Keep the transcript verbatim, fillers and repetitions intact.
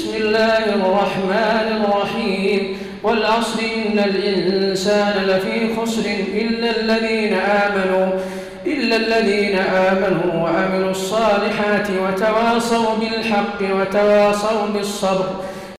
بسم الله الرحمن الرحيم والعصر إن الإنسان لفي خسر إلا الذين آمنوا إلا الذين آمنوا وعملوا الصالحات وتواصوا بالحق وتواصوا بالصبر